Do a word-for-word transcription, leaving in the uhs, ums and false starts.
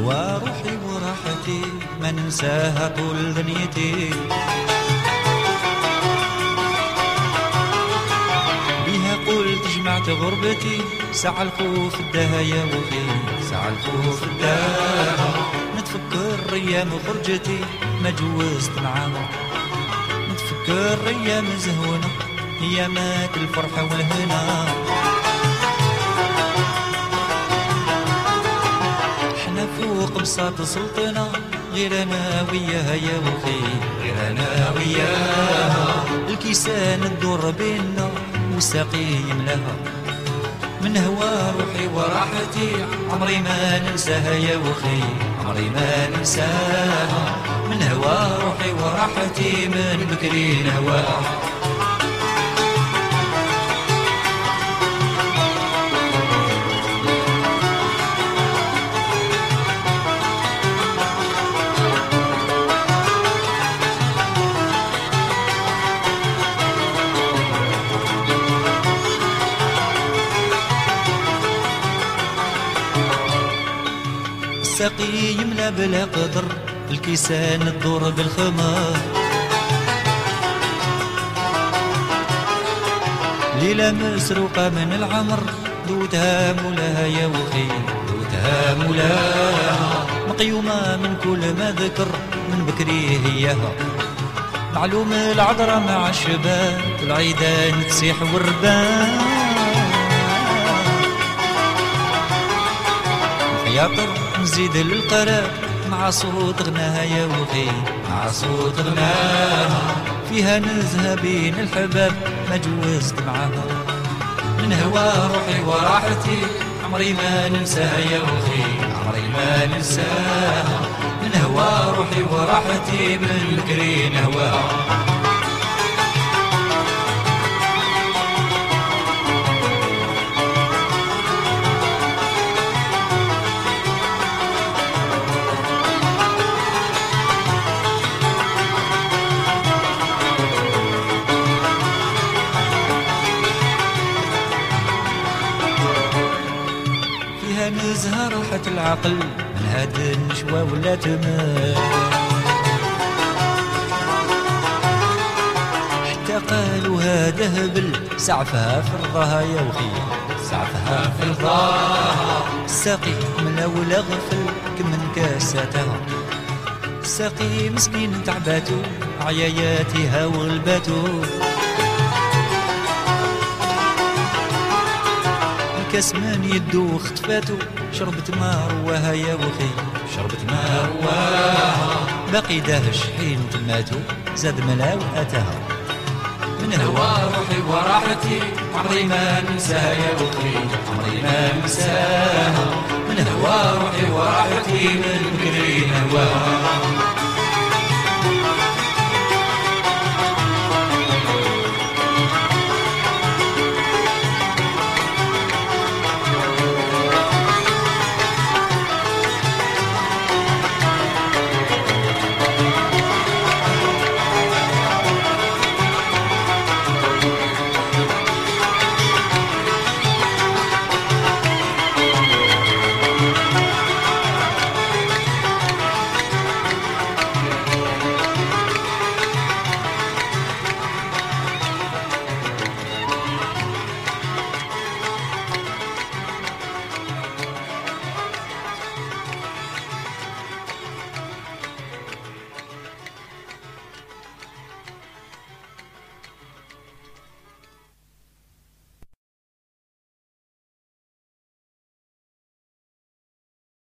هوا روحي وراحتي ما ننساها طول دنيتي، بيها قلت جمعت غربتي، ساعة الخوف الدها يا وفي ساعة الخوف الدها، نتفكر ايام خرجتي ما جوزت معاها، نتفكر ايام زهونة ايامات الفرحة والهنا، احنا فوق بساط سلطنا غير انا وياها يا وخي غير انا وياها، الكيسان الدور بينا والساقي يملاها، من هوا روحي وراحتي عمري ما ننساها يا وخي عمري ما ننساها، من هوا روحي وراحتي من بكري نهواها. الساقي يملا بلا قدر، الكيسان الدور بالخمار، ليلة مسروقة من العمر دوتها مولاها يا وخي دوتها مولاها، مقيومة من كل ما ذكر من بكري هياها، معلوم العذرة مع الشباب العيدان تسيح والربان، خياطر نزيد للقراب مع صوت غناها يا وخي مع صوت غناها، فيها نزهة بين الحباب ما جوزت معاها، من هوا روحي وراحتي عمري ما ننساها يا وخي عمري ما ننساها، من هوا روحي وراحتي من بكري نهواها. نزهة راحة العقل من هاد النشوة ولا تمام، حتى قالوا هذا هبل سعفها في رضاها يا وخي سعفها في رضاها، الساقي ملا ولا غفل كمن كاساتها، الساقي مسكين تعباتو عياياتها وغلباتو، كاس من يدو اختفاتو شربت ما رواها يا وخي شربت ما رواها، باقي داهش حين تماتو زاد ملا واتاها، من هوا روحي وراحتي عمري ما ننساها يا وخي عمري ما ننساها، من هوا روحي وراحتي من بكري نهواها.